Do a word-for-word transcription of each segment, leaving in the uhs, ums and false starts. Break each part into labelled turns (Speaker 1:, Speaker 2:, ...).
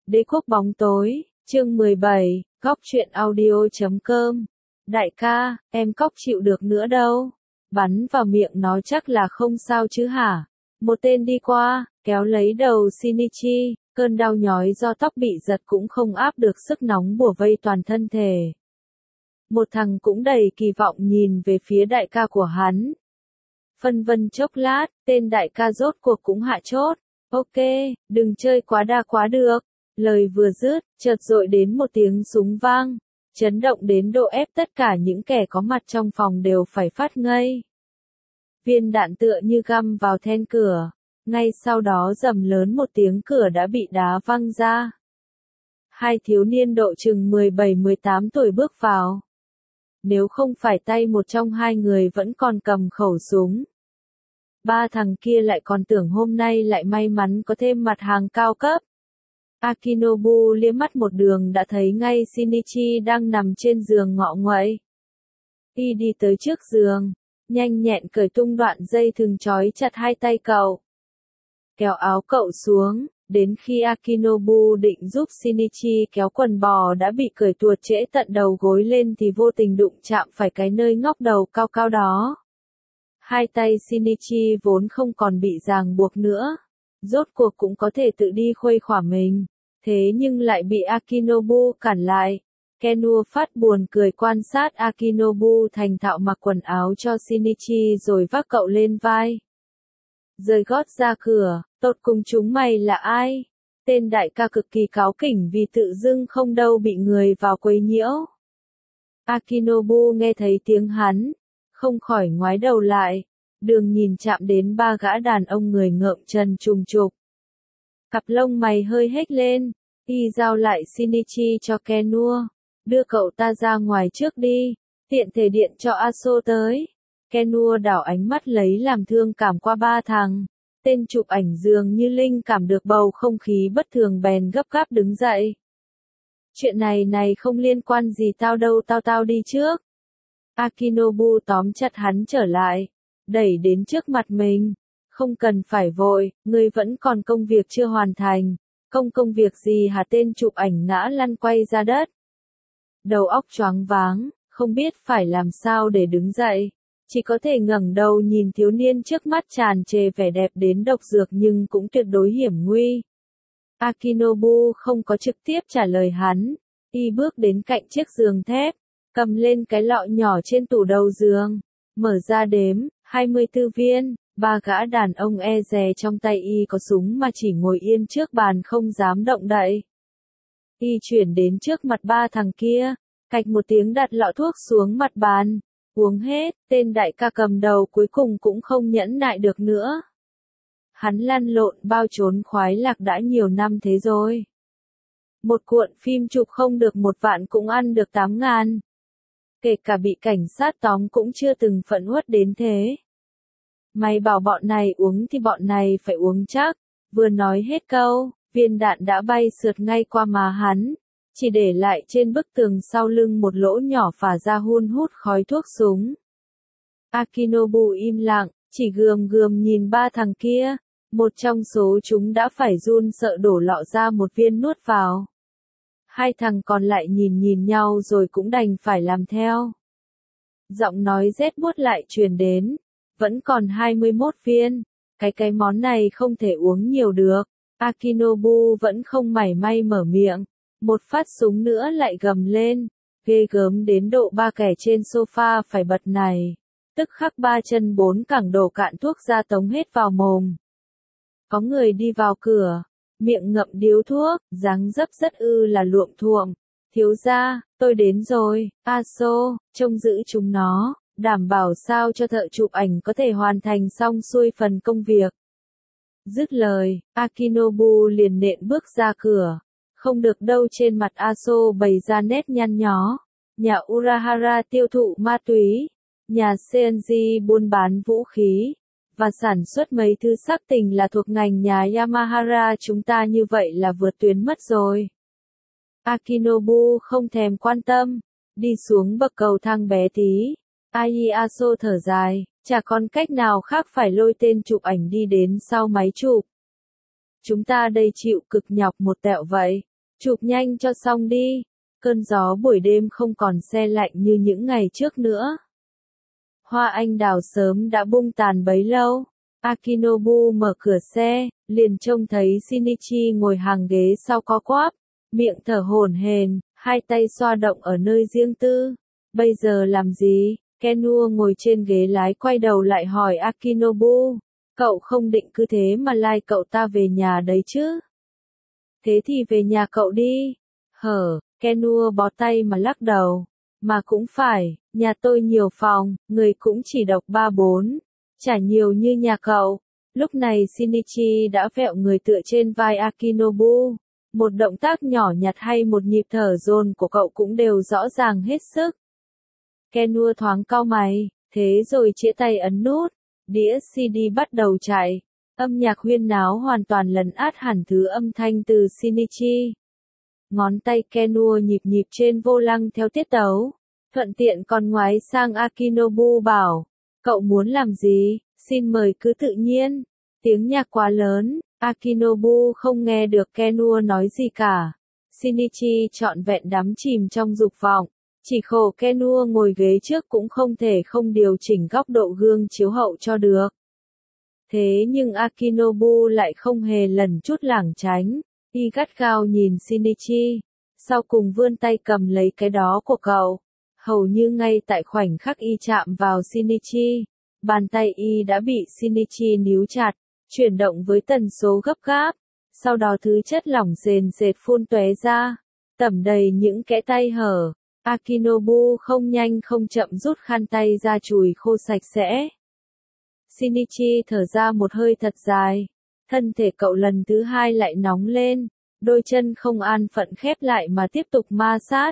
Speaker 1: Đế quốc bóng tối, chương mười bảy, Cóc truyện audio chấm com. Đại ca, em Cóc chịu được nữa đâu. Bắn vào miệng nó chắc là không sao chứ hả? Một tên đi qua, kéo lấy đầu Shinichi, cơn đau nhói do tóc bị giật cũng không áp được sức nóng bủa vây toàn thân thể. Một thằng cũng đầy kỳ vọng nhìn về phía đại ca của hắn. Phân vân chốc lát, tên đại ca rốt cuộc cũng hạ chốt. Ok, đừng chơi quá đa quá được. Lời vừa dứt, chợt dội đến một tiếng súng vang, chấn động đến độ ép tất cả những kẻ có mặt trong phòng đều phải phát ngây. Viên đạn tựa như găm vào then cửa, ngay sau đó rầm lớn một tiếng cửa đã bị đá văng ra. Hai thiếu niên độ chừng mười bảy mười tám tuổi bước vào. Nếu không phải tay một trong hai người vẫn còn cầm khẩu súng, ba thằng kia lại còn tưởng hôm nay lại may mắn có thêm mặt hàng cao cấp. Akinobu liếc mắt một đường đã thấy ngay Shinichi đang nằm trên giường ngọ nguậy. Y đi tới trước giường, nhanh nhẹn cởi tung đoạn dây thừng trói chặt hai tay cậu. Kéo áo cậu xuống, đến khi Akinobu định giúp Shinichi kéo quần bò đã bị cởi tuột trễ tận đầu gối lên thì vô tình đụng chạm phải cái nơi ngóc đầu cao cao đó. Hai tay Shinichi vốn không còn bị ràng buộc nữa, rốt cuộc cũng có thể tự đi khuây khỏa mình, thế nhưng lại bị Akinobu cản lại. Kenua phát buồn cười quan sát Akinobu thành thạo mặc quần áo cho Shinichi rồi vác cậu lên vai. Rời gót ra cửa, tột cùng chúng mày là ai? Tên đại ca cực kỳ cáu kỉnh vì tự dưng không đâu bị người vào quấy nhiễu. Akinobu nghe thấy tiếng hắn, không khỏi ngoái đầu lại, đường nhìn chạm đến ba gã đàn ông người ngợm chân trùng trục. Cặp lông mày hơi hếch lên, y giao lại Shinichi cho Kenua, đưa cậu ta ra ngoài trước đi, tiện thể điện cho Aso tới. Kenua đảo ánh mắt lấy làm thương cảm qua ba thằng, tên chụp ảnh dường như linh cảm được bầu không khí bất thường bèn gấp gáp đứng dậy. Chuyện này này không liên quan gì tao đâu, tao tao đi trước. Akinobu tóm chặt hắn trở lại, đẩy đến trước mặt mình. Không cần phải vội, ngươi vẫn còn công việc chưa hoàn thành. Công công việc gì hả? Tên chụp ảnh ngã lăn quay ra đất. Đầu óc choáng váng, không biết phải làm sao để đứng dậy. Chỉ có thể ngẩng đầu nhìn thiếu niên trước mắt tràn trề vẻ đẹp đến độc dược nhưng cũng tuyệt đối hiểm nguy. Akinobu không có trực tiếp trả lời hắn. Y bước đến cạnh chiếc giường thép, cầm lên cái lọ nhỏ trên tủ đầu giường, mở ra đếm, hai mươi tư viên. Ba gã đàn ông e dè trong tay y có súng mà chỉ ngồi yên trước bàn không dám động đậy. Y chuyển đến trước mặt ba thằng kia, cạch một tiếng đặt lọ thuốc xuống mặt bàn, uống hết, tên đại ca cầm đầu cuối cùng cũng không nhẫn nại được nữa. Hắn lăn lộn bao trốn khoái lạc đã nhiều năm thế rồi. Một cuộn phim chụp không được một vạn cũng ăn được tám ngàn. Kể cả bị cảnh sát tóm cũng chưa từng phẫn uất đến thế. Mày bảo bọn này uống thì bọn này phải uống chắc. Vừa nói hết câu, viên đạn đã bay sượt ngay qua má hắn, chỉ để lại trên bức tường sau lưng một lỗ nhỏ phả ra hun hút khói thuốc súng. Akinobu im lặng, chỉ gườm gườm nhìn ba thằng kia, một trong số chúng đã phải run sợ đổ lọ ra một viên nuốt vào. Hai thằng còn lại nhìn nhìn nhau rồi cũng đành phải làm theo. Giọng nói rét buốt lại truyền đến. Vẫn còn hai mươi mốt viên, cái cái món này không thể uống nhiều được. Akinobu vẫn không mảy may mở miệng, một phát súng nữa lại gầm lên, ghê gớm đến độ ba kẻ trên sofa phải bật này, tức khắc ba chân bốn cẳng đổ cạn thuốc ra tống hết vào mồm. Có người đi vào cửa, miệng ngậm điếu thuốc, dáng dấp rất ư là luộm thuộm. Thiếu gia, tôi đến rồi, Aso, trông giữ chúng nó. Đảm bảo sao cho thợ chụp ảnh có thể hoàn thành xong xuôi phần công việc. Dứt lời, Akinobu liền nện bước ra cửa. Không được đâu, trên mặt Aso bày ra nét nhăn nhó. Nhà Urahara tiêu thụ ma túy, nhà Senji buôn bán vũ khí, và sản xuất mấy thứ sắc tình là thuộc ngành nhà Yamahara chúng ta, như vậy là vượt tuyến mất rồi. Akinobu không thèm quan tâm, đi xuống bậc cầu thang bé tí. Aiyaso thở dài, chả còn cách nào khác phải lôi tên chụp ảnh đi đến sau máy chụp. Chúng ta đây chịu cực nhọc một tẹo vậy, Chụp nhanh cho xong đi. Cơn gió buổi đêm không còn se lạnh như những ngày trước nữa. Hoa anh đào sớm đã bung tàn bấy lâu. Akinobu mở cửa xe, liền trông thấy Shinichi ngồi hàng ghế sau co quắp, miệng thở hổn hển, hai tay xoa động ở nơi riêng tư. Bây giờ làm gì? Kenua ngồi trên ghế lái quay đầu lại hỏi Akinobu. Cậu không định cứ thế mà lai cậu ta về nhà đấy chứ? Thế thì về nhà cậu đi. Hở, Kenua bó tay mà lắc đầu. Mà cũng phải, nhà tôi nhiều phòng, người cũng chỉ độc ba bốn. Chả nhiều như nhà cậu. Lúc này Shinichi đã vẹo người tựa trên vai Akinobu. Một động tác nhỏ nhặt hay một nhịp thở dồn của cậu cũng đều rõ ràng hết sức. Kenua thoáng cau mày, thế rồi chĩa tay ấn nút. Đĩa xê đê bắt đầu chạy. Âm nhạc huyên náo hoàn toàn lấn át hẳn thứ âm thanh từ Shinichi. Ngón tay Kenua nhịp nhịp trên vô lăng theo tiết tấu. Thuận tiện còn ngoái sang Akinobu bảo. Cậu muốn làm gì? Xin mời cứ tự nhiên. Tiếng nhạc quá lớn. Akinobu không nghe được Kenua nói gì cả. Shinichi trọn vẹn đắm chìm trong dục vọng. Chỉ khổ Kenua ngồi ghế trước cũng không thể không điều chỉnh góc độ gương chiếu hậu cho được. Thế nhưng Akinobu lại không hề lần chút lảng tránh. Y gắt gao nhìn Shinichi. Sau cùng vươn tay cầm lấy cái đó của cậu. Hầu như ngay tại khoảnh khắc y chạm vào Shinichi. Bàn tay y đã bị Shinichi níu chặt. Chuyển động với tần số gấp gáp. Sau đó thứ chất lỏng sền sệt phun tóe ra. Tẩm đầy những kẽ tay hở. Akinobu không nhanh không chậm rút khăn tay ra chùi khô sạch sẽ. Shinichi thở ra một hơi thật dài. Thân thể cậu lần thứ hai lại nóng lên. Đôi chân không an phận khép lại mà tiếp tục ma sát.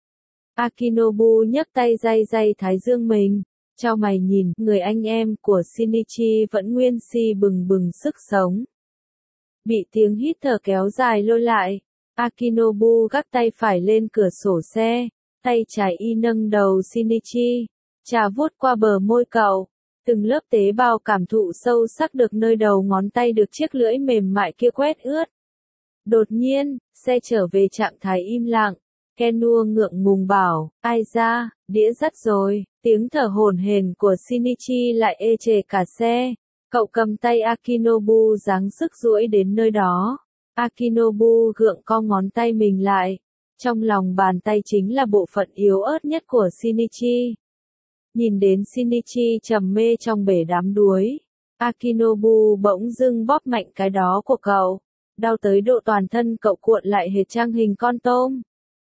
Speaker 1: Akinobu nhấc tay day day thái dương mình. Chau mày nhìn, người anh em của Shinichi vẫn nguyên si bừng bừng sức sống. Bị tiếng hít thở kéo dài lôi lại. Akinobu gác tay phải lên cửa sổ xe. Tay trái y nâng đầu Shinichi. Chà vuốt qua bờ môi cậu. Từng lớp tế bào cảm thụ sâu sắc được nơi đầu ngón tay được chiếc lưỡi mềm mại kia quét ướt. Đột nhiên, xe trở về trạng thái im lặng. Kenua ngượng ngùng bảo, ai ra, đĩa dắt rồi. Tiếng thở hổn hển của Shinichi lại ê chề cả xe. Cậu cầm tay Akinobu giáng sức duỗi đến nơi đó. Akinobu gượng co ngón tay mình lại. Trong lòng bàn tay chính là bộ phận yếu ớt nhất của Shinichi. Nhìn đến Shinichi trầm mê trong bể đám đuối. Akinobu bỗng dưng bóp mạnh cái đó của cậu. Đau tới độ toàn thân cậu cuộn lại hệt trang hình con tôm.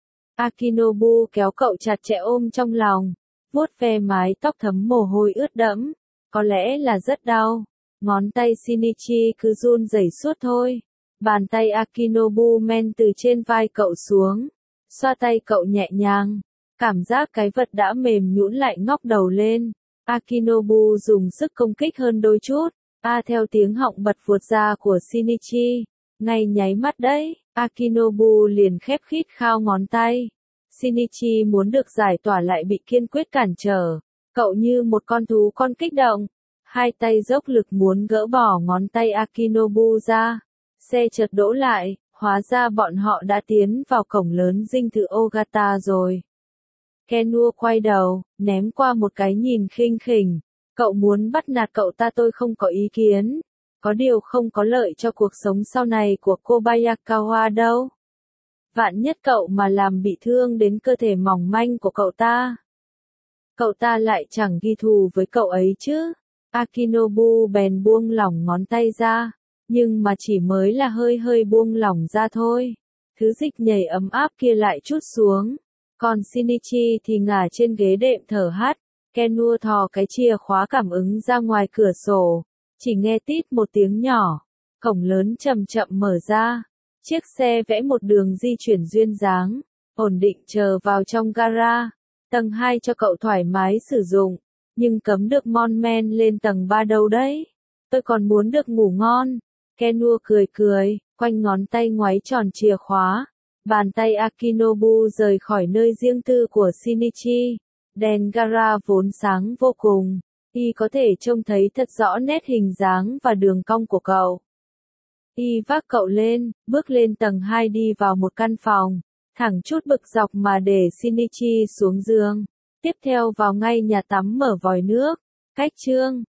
Speaker 1: Akinobu kéo cậu chặt chẽ ôm trong lòng. Vuốt ve mái tóc thấm mồ hôi ướt đẫm. Có lẽ là rất đau. Ngón tay Shinichi cứ run rẩy suốt thôi. Bàn tay Akinobu men từ trên vai cậu xuống. Xoa tay cậu nhẹ nhàng. Cảm giác cái vật đã mềm nhũn lại ngóc đầu lên. Akinobu dùng sức công kích hơn đôi chút. A theo tiếng họng bật vụt ra của Shinichi. Ngay nháy mắt đấy, Akinobu liền khép khít khao ngón tay. Shinichi muốn được giải tỏa lại bị kiên quyết cản trở. Cậu như một con thú con kích động. Hai tay dốc lực muốn gỡ bỏ ngón tay Akinobu ra. Xe chợt đỗ lại, hóa ra bọn họ đã tiến vào cổng lớn dinh thự Ogata rồi. Kenua quay đầu, ném qua một cái nhìn khinh khỉnh. Cậu muốn bắt nạt cậu ta tôi không có ý kiến. Có điều không có lợi cho cuộc sống sau này của Kobayakawa đâu. Vạn nhất cậu mà làm bị thương đến cơ thể mỏng manh của cậu ta. Cậu ta lại chẳng ghi thù với cậu ấy chứ. Akinobu bèn buông lỏng ngón tay ra. Nhưng mà chỉ mới là hơi hơi buông lỏng ra thôi. Thứ dịch nhảy ấm áp kia lại trút xuống. Còn Shinichi thì ngả trên ghế đệm thở hắt. Kenua thò cái chìa khóa cảm ứng ra ngoài cửa sổ. Chỉ nghe tít một tiếng nhỏ. Cổng lớn chậm chậm mở ra. Chiếc xe vẽ một đường di chuyển duyên dáng. Ổn định chờ vào trong gara. Tầng hai cho cậu thoải mái sử dụng. Nhưng cấm được mon men lên tầng ba đâu đấy. Tôi còn muốn được ngủ ngon. Kenua cười cười, quanh ngón tay ngoáy tròn chìa khóa. Bàn tay Akinobu rời khỏi nơi riêng tư của Shinichi. Đèn gara vốn sáng vô cùng. Y có thể trông thấy thật rõ nét hình dáng và đường cong của cậu. Y vác cậu lên, bước lên tầng hai đi vào một căn phòng, thẳng chút bực dọc mà để Shinichi xuống giường. Tiếp theo vào ngay nhà tắm mở vòi nước. Cách chương